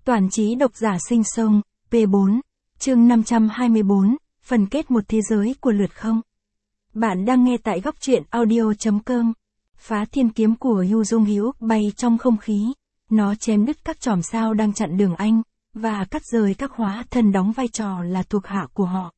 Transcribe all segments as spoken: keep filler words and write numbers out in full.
Toàn trí độc giả sinh sông, P bốn, chương năm trăm hai mươi bốn, phần kết một thế giới của lượt không. Bạn đang nghe tại góc truyện audio.com. Phá thiên kiếm của Yu Dung Hyuk bay trong không khí. Nó chém đứt các chòm sao đang chặn đường anh, và cắt rời các hóa thân đóng vai trò là thuộc hạ của họ.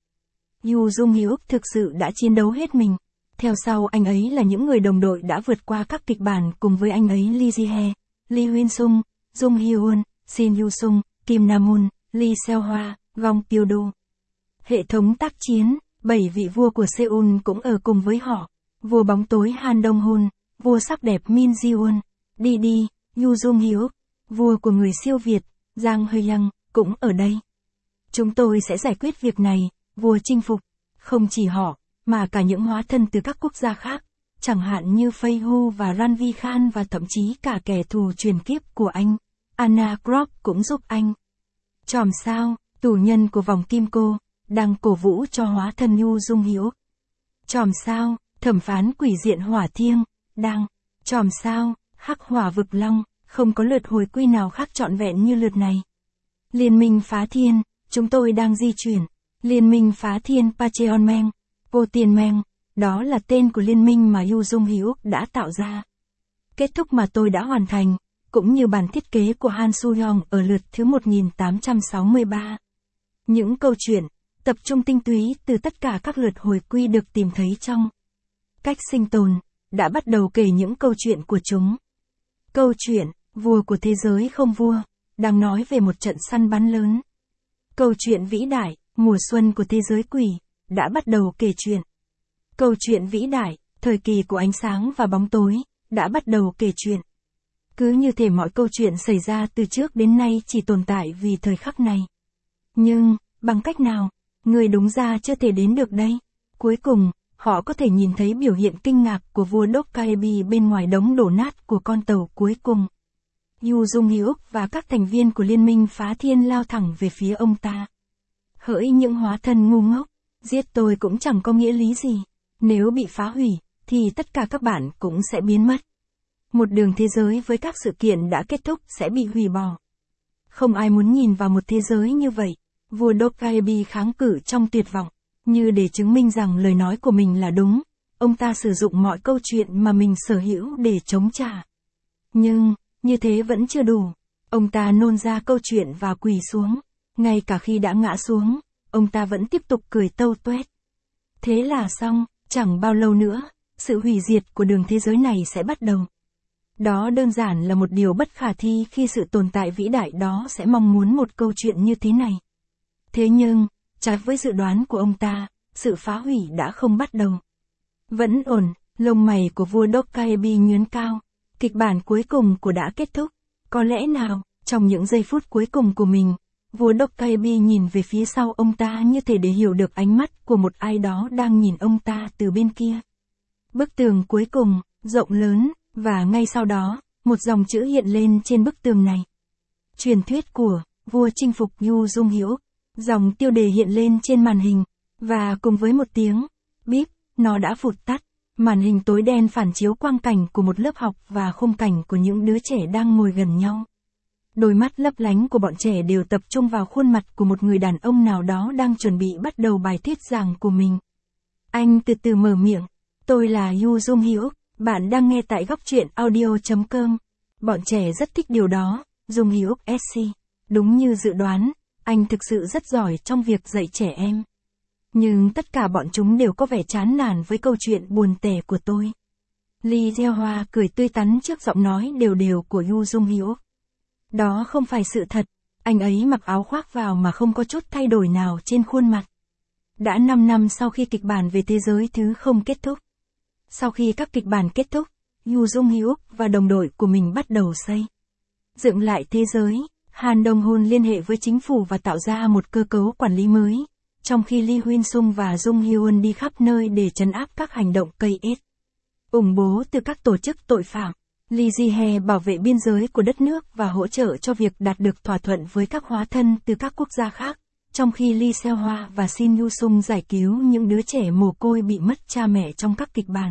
Yu Dung Hyuk thực sự đã chiến đấu hết mình. Theo sau anh ấy là những người đồng đội đã vượt qua các kịch bản cùng với anh ấy Lee Ji-hye, Lee Huyên-sung, Jung Hee-won, Shin Yu-sung, Kim Nam-un, Lee Seo-hwa, Gong Pyo-do. Hệ thống tác chiến, bảy vị vua của Seoul cũng ở cùng với họ. Vua bóng tối Han Dong-hun, vua sắc đẹp Min Ji-won, Didi, Yu Dung Hyuk, vua của người siêu Việt, Jang Hye-young, cũng ở đây. Chúng tôi sẽ giải quyết việc này, vua chinh phục. Không chỉ họ, mà cả những hóa thân từ các quốc gia khác, chẳng hạn như Fei Hu và Ranvi Khan và thậm chí cả kẻ thù truyền kiếp của anh, Anna Krop cũng giúp anh. Chòm sao, tù nhân của vòng kim cô, đang cổ vũ cho hóa thân Yu Dung Hyuk. Chòm sao, thẩm phán quỷ diện hỏa thiêng, đang. Chòm sao, hắc hỏa vực long, không có lượt hồi quy nào khác trọn vẹn như lượt này. Liên minh phá thiên, chúng tôi đang di chuyển. Liên minh phá thiên Pacheonmeng, Potienmeng, đó là tên của liên minh mà Yu Dung Hyuk đã tạo ra. Kết thúc mà tôi đã hoàn thành, cũng như bản thiết kế của Han Soo-hyung ở lượt thứ một nghìn tám trăm sáu mươi ba. Những câu chuyện, tập trung tinh túy từ tất cả các lượt hồi quy được tìm thấy trong Cách sinh tồn, đã bắt đầu kể những câu chuyện của chúng. Câu chuyện, vua của thế giới không vua, đang nói về một trận săn bắn lớn. Câu chuyện vĩ đại, mùa xuân của thế giới quỷ, đã bắt đầu kể chuyện. Câu chuyện vĩ đại, thời kỳ của ánh sáng và bóng tối, đã bắt đầu kể chuyện. Cứ như thể mọi câu chuyện xảy ra từ trước đến nay chỉ tồn tại vì thời khắc này. Nhưng, bằng cách nào, người đúng ra chưa thể đến được đây. Cuối cùng, họ có thể nhìn thấy biểu hiện kinh ngạc của vua Dokkaebi bên ngoài đống đổ nát của con tàu cuối cùng. Yu Dung Hyuk và các thành viên của liên minh phá thiên lao thẳng về phía ông ta. Hỡi những hóa thân ngu ngốc, giết tôi cũng chẳng có nghĩa lý gì. Nếu bị phá hủy, thì tất cả các bạn cũng sẽ biến mất. Một đường thế giới với các sự kiện đã kết thúc sẽ bị hủy bỏ. Không ai muốn nhìn vào một thế giới như vậy. Vua Dokkaebi kháng cự trong tuyệt vọng. Như để chứng minh rằng lời nói của mình là đúng, ông ta sử dụng mọi câu chuyện mà mình sở hữu để chống trả. Nhưng, như thế vẫn chưa đủ. Ông ta nôn ra câu chuyện và quỳ xuống. Ngay cả khi đã ngã xuống, ông ta vẫn tiếp tục cười tâu tuét. Thế là xong, chẳng bao lâu nữa, sự hủy diệt của đường thế giới này sẽ bắt đầu. Đó đơn giản là một điều bất khả thi khi sự tồn tại vĩ đại đó sẽ mong muốn một câu chuyện như thế này. Thế nhưng, trái với dự đoán của ông ta, sự phá hủy đã không bắt đầu. Vẫn ổn, lông mày của vua Dokkaebi nhướng cao. Kịch bản cuối cùng của đã kết thúc. Có lẽ nào, trong những giây phút cuối cùng của mình, vua Dokkaebi nhìn về phía sau ông ta như thể để hiểu được ánh mắt của một ai đó đang nhìn ông ta từ bên kia. Bức tường cuối cùng, rộng lớn, và ngay sau đó, một dòng chữ hiện lên trên bức tường này. Truyền thuyết của vua chinh phục Yu Dung Hyuk. Dòng tiêu đề hiện lên trên màn hình, và cùng với một tiếng bíp, nó đã vụt tắt. Màn hình tối đen phản chiếu quang cảnh của một lớp học và khung cảnh của những đứa trẻ đang ngồi gần nhau. Đôi mắt lấp lánh của bọn trẻ đều tập trung vào khuôn mặt của một người đàn ông nào đó đang chuẩn bị bắt đầu bài thuyết giảng của mình. Anh từ từ mở miệng. Tôi là Yu Dung Hyuk, bạn đang nghe tại góc truyện audio.com. Bọn trẻ rất thích điều đó, Dung Hyuk ét xê. Đúng như dự đoán, anh thực sự rất giỏi trong việc dạy trẻ em. Nhưng tất cả bọn chúng đều có vẻ chán nản với câu chuyện buồn tẻ của tôi. Lee Jae-hwa cười tươi tắn trước giọng nói đều đều của Yu Dung Hyuk. Đó không phải sự thật, anh ấy mặc áo khoác vào mà không có chút thay đổi nào trên khuôn mặt. Đã năm năm sau khi kịch bản về thế giới thứ không kết thúc. Sau khi các kịch bản kết thúc, Yu Dung Hyuk và đồng đội của mình bắt đầu xây dựng lại thế giới. Han Dong-hun liên hệ với chính phủ và tạo ra một cơ cấu quản lý mới, trong khi Lee Huyên-sung và Jung Hee-won đi khắp nơi để trấn áp các hành động cây ết ủng bố từ các tổ chức tội phạm. Lee Ji-hye bảo vệ biên giới của đất nước và hỗ trợ cho việc đạt được thỏa thuận với các hóa thân từ các quốc gia khác, trong khi Lee Seo-hwa và Shin Yu-sung giải cứu những đứa trẻ mồ côi bị mất cha mẹ trong các kịch bản.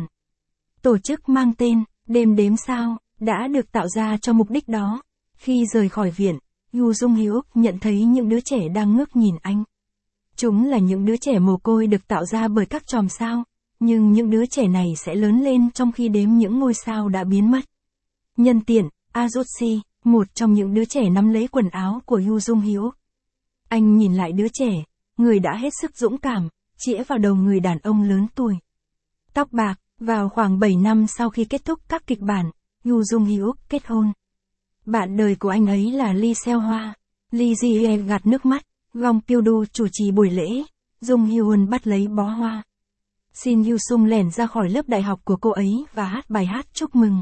Tổ chức mang tên Đêm Đếm Sao đã được tạo ra cho mục đích đó. Khi rời khỏi viện, Yu Jung Hyuk nhận thấy những đứa trẻ đang ngước nhìn anh. Chúng là những đứa trẻ mồ côi được tạo ra bởi các chòm sao, nhưng những đứa trẻ này sẽ lớn lên trong khi đếm những ngôi sao đã biến mất. Nhân tiện, Azuchi, một trong những đứa trẻ nắm lấy quần áo của Yu Jung Hyuk. Anh nhìn lại đứa trẻ, người đã hết sức dũng cảm, chĩa vào đầu người đàn ông lớn tuổi. Tóc bạc, vào khoảng bảy năm sau khi kết thúc các kịch bản, Yu Jung Hyuk kết hôn. Bạn đời của anh ấy là Lee Seo Hwa. Lee Ji-hye gạt nước mắt, Gong Pyo-du chủ trì buổi lễ, Jung Hyun bắt lấy bó hoa. Shin Yu-sung lẻn ra khỏi lớp đại học của cô ấy và hát bài hát chúc mừng.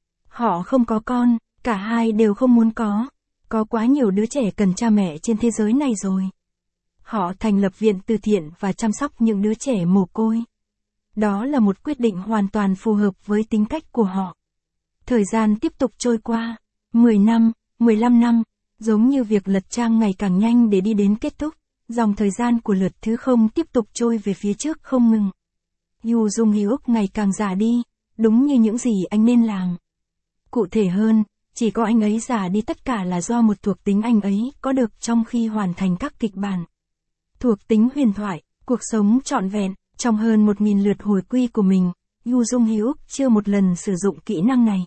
Họ không có con, cả hai đều không muốn có. Có quá nhiều đứa trẻ cần cha mẹ trên thế giới này rồi. Họ thành lập viện từ thiện và chăm sóc những đứa trẻ mồ côi. Đó là một quyết định hoàn toàn phù hợp với tính cách của họ. Thời gian tiếp tục trôi qua. mười năm, mười lăm năm, giống như việc lật trang ngày càng nhanh để đi đến kết thúc, dòng thời gian của lượt thứ không tiếp tục trôi về phía trước không ngừng. Yu Jung Hyuk ngày càng già đi, đúng như những gì anh nên làm. Cụ thể hơn, chỉ có anh ấy già đi tất cả là do một thuộc tính anh ấy có được trong khi hoàn thành các kịch bản. Thuộc tính huyền thoại, cuộc sống trọn vẹn, trong hơn một nghìn lượt hồi quy của mình, Yu Jung Hyuk chưa một lần sử dụng kỹ năng này.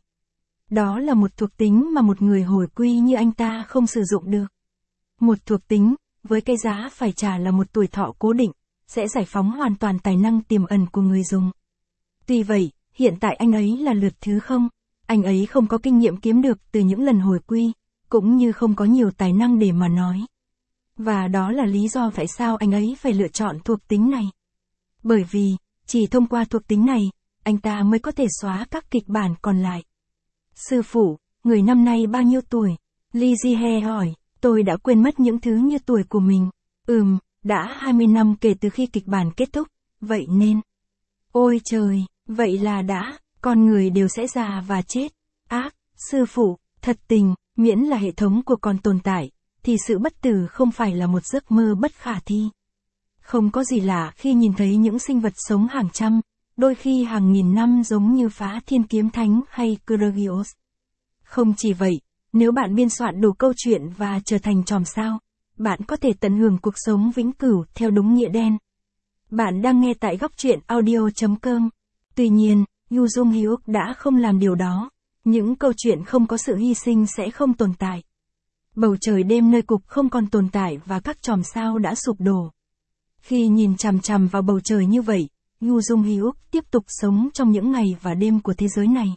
Đó là một thuộc tính mà một người hồi quy như anh ta không sử dụng được. Một thuộc tính, với cái giá phải trả là một tuổi thọ cố định, sẽ giải phóng hoàn toàn tài năng tiềm ẩn của người dùng. Tuy vậy, hiện tại anh ấy là lượt thứ không, anh ấy không có kinh nghiệm kiếm được từ những lần hồi quy, cũng như không có nhiều tài năng để mà nói. Và đó là lý do tại sao anh ấy phải lựa chọn thuộc tính này. Bởi vì, chỉ thông qua thuộc tính này, anh ta mới có thể xóa các kịch bản còn lại. Sư phụ, người năm nay bao nhiêu tuổi? Lee Ji-hye hỏi, tôi đã quên mất những thứ như tuổi của mình. Ừm, đã hai mươi năm kể từ khi kịch bản kết thúc, vậy nên. Ôi trời, vậy là đã, con người đều sẽ già và chết. Ác, sư phụ, thật tình, miễn là hệ thống của con tồn tại, thì sự bất tử không phải là một giấc mơ bất khả thi. Không có gì lạ khi nhìn thấy những sinh vật sống hàng trăm, đôi khi hàng nghìn năm giống như Phá Thiên Kiếm Thánh hay Kyrgios. Không chỉ vậy, nếu bạn biên soạn đủ câu chuyện và trở thành chòm sao, bạn có thể tận hưởng cuộc sống vĩnh cửu theo đúng nghĩa đen. Bạn đang nghe tại góc truyện audio chấm com. Tuy nhiên, Yu Jung Hyuk đã không làm điều đó. Những câu chuyện không có sự hy sinh sẽ không tồn tại. Bầu trời đêm nơi cục không còn tồn tại và các chòm sao đã sụp đổ. Khi nhìn chằm chằm vào bầu trời như vậy, Yu Jung Hyuk tiếp tục sống trong những ngày và đêm của thế giới này.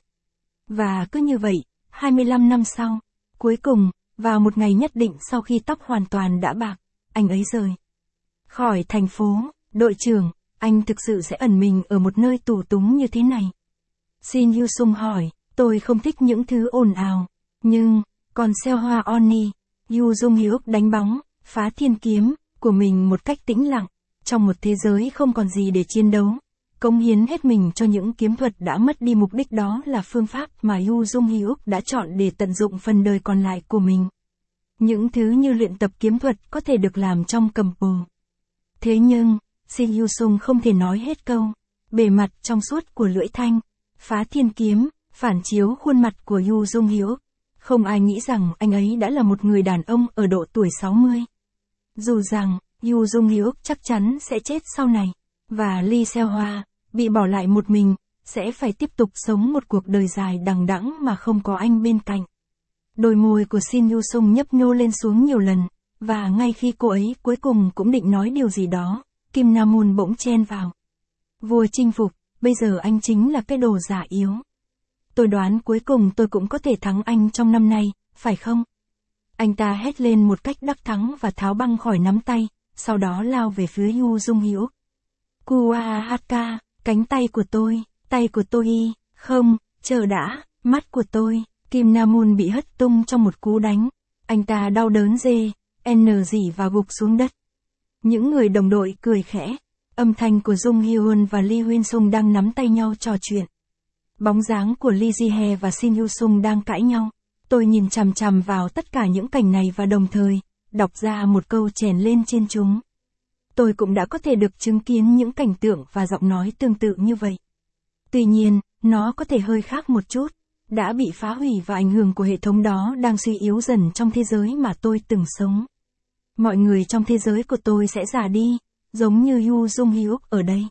Và cứ như vậy, hai mươi lăm năm sau, cuối cùng, vào một ngày nhất định sau khi tóc hoàn toàn đã bạc, anh ấy rời khỏi thành phố. Đội trưởng, anh thực sự sẽ ẩn mình ở một nơi tù túng như thế này? Shin Yu-sung hỏi, tôi không thích những thứ ồn ào. Nhưng, còn Seo Hwa Oni, Yu Jung Hyuk đánh bóng, phá thiên kiếm, của mình một cách tĩnh lặng, trong một thế giới không còn gì để chiến đấu. Cống hiến hết mình cho những kiếm thuật đã mất đi mục đích, đó là phương pháp mà Yu Jung Hyuk đã chọn để tận dụng phần đời còn lại của mình. Những thứ như luyện tập kiếm thuật có thể được làm trong cầm bồ. Thế nhưng, Shin Yu-sung không thể nói hết câu. Bề mặt trong suốt của lưỡi thanh, phá thiên kiếm, phản chiếu khuôn mặt của Yu Jung Hyuk. Không ai nghĩ rằng anh ấy đã là một người đàn ông ở độ tuổi sáu mươi. Dù rằng, Yu Jung Hyuk chắc chắn sẽ chết sau này, và Lee Seo Hwa, bị bỏ lại một mình, sẽ phải tiếp tục sống một cuộc đời dài đằng đẵng mà không có anh bên cạnh. Đôi môi của Shin Yu-sung nhấp nhô lên xuống nhiều lần, và ngay khi cô ấy cuối cùng cũng định nói điều gì đó, Kim Nam-un bỗng chen vào. Vua chinh phục, bây giờ anh chính là cái đồ giả yếu. Tôi đoán cuối cùng tôi cũng có thể thắng anh trong năm nay, phải không? Anh ta hét lên một cách đắc thắng và tháo băng khỏi nắm tay, sau đó lao về phía Yu Jung Hyuk. Kuahaka, cánh tay của tôi, tay của tôi y, không, chờ đã, mắt của tôi. Kim Nam-un bị hất tung trong một cú đánh. Anh ta đau đớn dê, n dỉ và gục xuống đất. Những người đồng đội cười khẽ. Âm thanh của Jung Hyun và Lee Huyên-sung đang nắm tay nhau trò chuyện. Bóng dáng của Lee Ji-hye và Shin Yu-sung đang cãi nhau. Tôi nhìn chằm chằm vào tất cả những cảnh này và đồng thời, đọc ra một câu chèn lên trên chúng. Tôi cũng đã có thể được chứng kiến những cảnh tượng và giọng nói tương tự như vậy. Tuy nhiên, nó có thể hơi khác một chút. đã bị phá hủy và ảnh hưởng của hệ thống đó đang suy yếu dần trong thế giới mà tôi từng sống. Mọi người trong thế giới của tôi sẽ già đi, giống như Yu Jung Hyuk ở đây.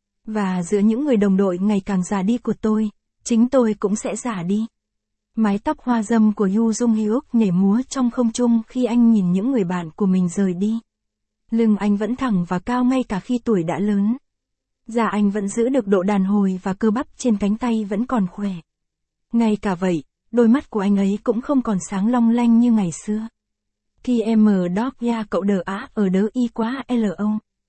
Và giữa những người đồng đội ngày càng già đi của tôi, chính tôi cũng sẽ già đi. Mái tóc hoa râm của Yu Jung Hyuk nhảy múa trong không trung khi anh nhìn những người bạn của mình rời đi. Lưng anh vẫn thẳng và cao ngay cả khi tuổi đã lớn. Da anh vẫn giữ được độ đàn hồi và cơ bắp trên cánh tay vẫn còn khỏe. Ngay cả vậy, đôi mắt của anh ấy cũng không còn sáng long lanh như ngày xưa. Khi em đọc ya cậu đờ á ở đớ y quá lo.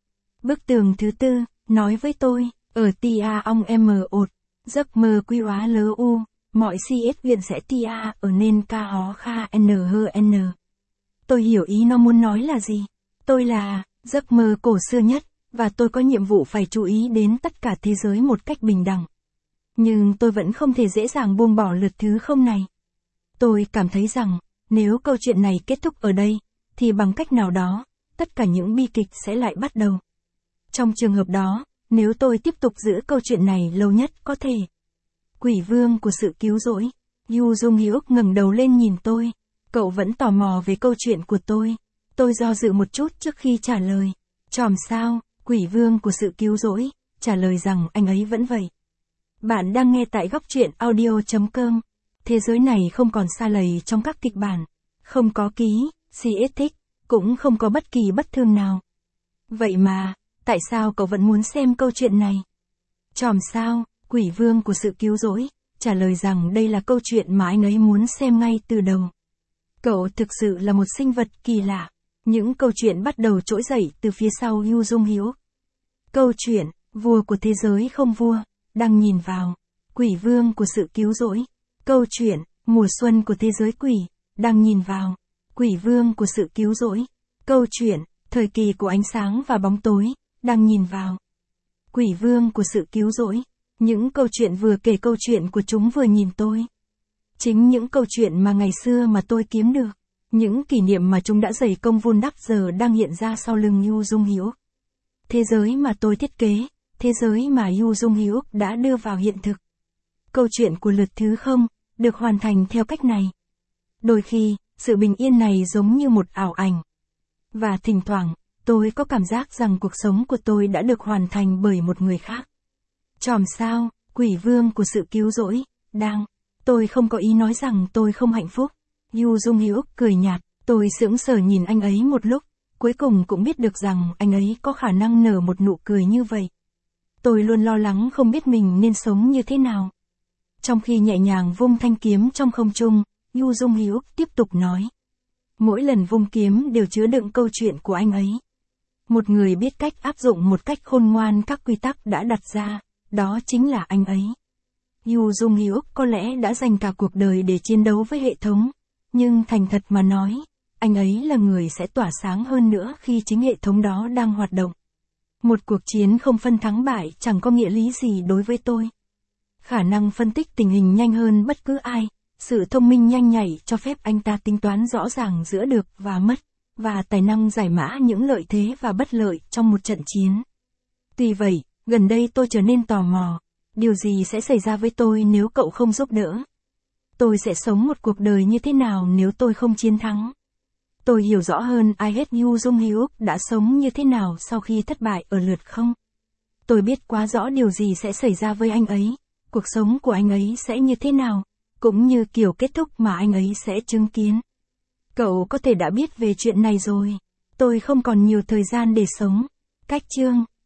Bức tường thứ tư, nói với tôi, ở tia ong em ột, giấc mơ quy hóa lớ u, mọi si ết viện sẽ tia ở nên ca hó kha n h n. Tôi hiểu ý nó muốn nói là gì. Tôi là, giấc mơ cổ xưa nhất, và tôi có nhiệm vụ phải chú ý đến tất cả thế giới một cách bình đẳng. Nhưng tôi vẫn không thể dễ dàng buông bỏ lượt thứ không này. Tôi cảm thấy rằng, nếu câu chuyện này kết thúc ở đây, thì bằng cách nào đó, tất cả những bi kịch sẽ lại bắt đầu. Trong trường hợp đó, nếu tôi tiếp tục giữ câu chuyện này lâu nhất có thể. Quỷ vương của sự cứu rỗi. Yu Jung Hyuk ngẩng đầu lên nhìn tôi. Cậu vẫn tò mò về câu chuyện của tôi. Tôi do dự một chút trước khi trả lời. Chòm sao, quỷ vương của sự cứu rỗi, trả lời rằng anh ấy vẫn vậy. Bạn đang nghe tại góc truyện audio chấm com. Thế giới này không còn xa lầy trong các kịch bản. Không có ký, si ết thích, cũng không có bất kỳ bất thường nào. Vậy mà, tại sao cậu vẫn muốn xem câu chuyện này? Chòm sao, quỷ vương của sự cứu rỗi, trả lời rằng đây là câu chuyện mà anh ấy muốn xem ngay từ đầu. Cậu thực sự là một sinh vật kỳ lạ. Những câu chuyện bắt đầu trỗi dậy từ phía sau Yu Jung Hyuk. Câu chuyện, vua của thế giới không vua, đang nhìn vào. Quỷ vương của sự cứu rỗi. Câu chuyện, mùa xuân của thế giới quỷ, đang nhìn vào. Quỷ vương của sự cứu rỗi. Câu chuyện, thời kỳ của ánh sáng và bóng tối, đang nhìn vào. Quỷ vương của sự cứu rỗi. Những câu chuyện vừa kể câu chuyện của chúng vừa nhìn tôi. Chính những câu chuyện mà ngày xưa mà tôi kiếm được. Những kỷ niệm mà chúng đã dày công vun đắp giờ đang hiện ra sau lưng Yu Jung Hyuk. Thế giới mà tôi thiết kế, thế giới mà Yu Jung Hyuk đã đưa vào hiện thực. Câu chuyện của lượt thứ không, được hoàn thành theo cách này. Đôi khi, sự bình yên này giống như một ảo ảnh. Và thỉnh thoảng, tôi có cảm giác rằng cuộc sống của tôi đã được hoàn thành bởi một người khác. Chòm sao, quỷ vương của sự cứu rỗi, đang. Tôi không có ý nói rằng tôi không hạnh phúc. Yu Jung Hyuk cười nhạt, tôi sững sờ nhìn anh ấy một lúc, cuối cùng cũng biết được rằng anh ấy có khả năng nở một nụ cười như vậy. Tôi luôn lo lắng không biết mình nên sống như thế nào. Trong khi nhẹ nhàng vung thanh kiếm trong không trung, Yu Jung Hyuk tiếp tục nói. Mỗi lần vung kiếm đều chứa đựng câu chuyện của anh ấy. Một người biết cách áp dụng một cách khôn ngoan các quy tắc đã đặt ra, đó chính là anh ấy. Yu Jung Hyuk có lẽ đã dành cả cuộc đời để chiến đấu với hệ thống. Nhưng thành thật mà nói, anh ấy là người sẽ tỏa sáng hơn nữa khi chính hệ thống đó đang hoạt động. Một cuộc chiến không phân thắng bại chẳng có nghĩa lý gì đối với tôi. Khả năng phân tích tình hình nhanh hơn bất cứ ai, sự thông minh nhanh nhạy cho phép anh ta tính toán rõ ràng giữa được và mất, và tài năng giải mã những lợi thế và bất lợi trong một trận chiến. Tuy vậy, gần đây tôi trở nên tò mò, điều gì sẽ xảy ra với tôi nếu cậu không giúp đỡ? Tôi sẽ sống một cuộc đời như thế nào nếu tôi không chiến thắng? Tôi hiểu rõ hơn ai hết Yu Jung Hyuk đã sống như thế nào sau khi thất bại ở lượt không. Tôi biết quá rõ điều gì sẽ xảy ra với anh ấy, cuộc sống của anh ấy sẽ như thế nào, cũng như kiểu kết thúc mà anh ấy sẽ chứng kiến. Cậu có thể đã biết về chuyện này rồi. Tôi không còn nhiều thời gian để sống. Cách chương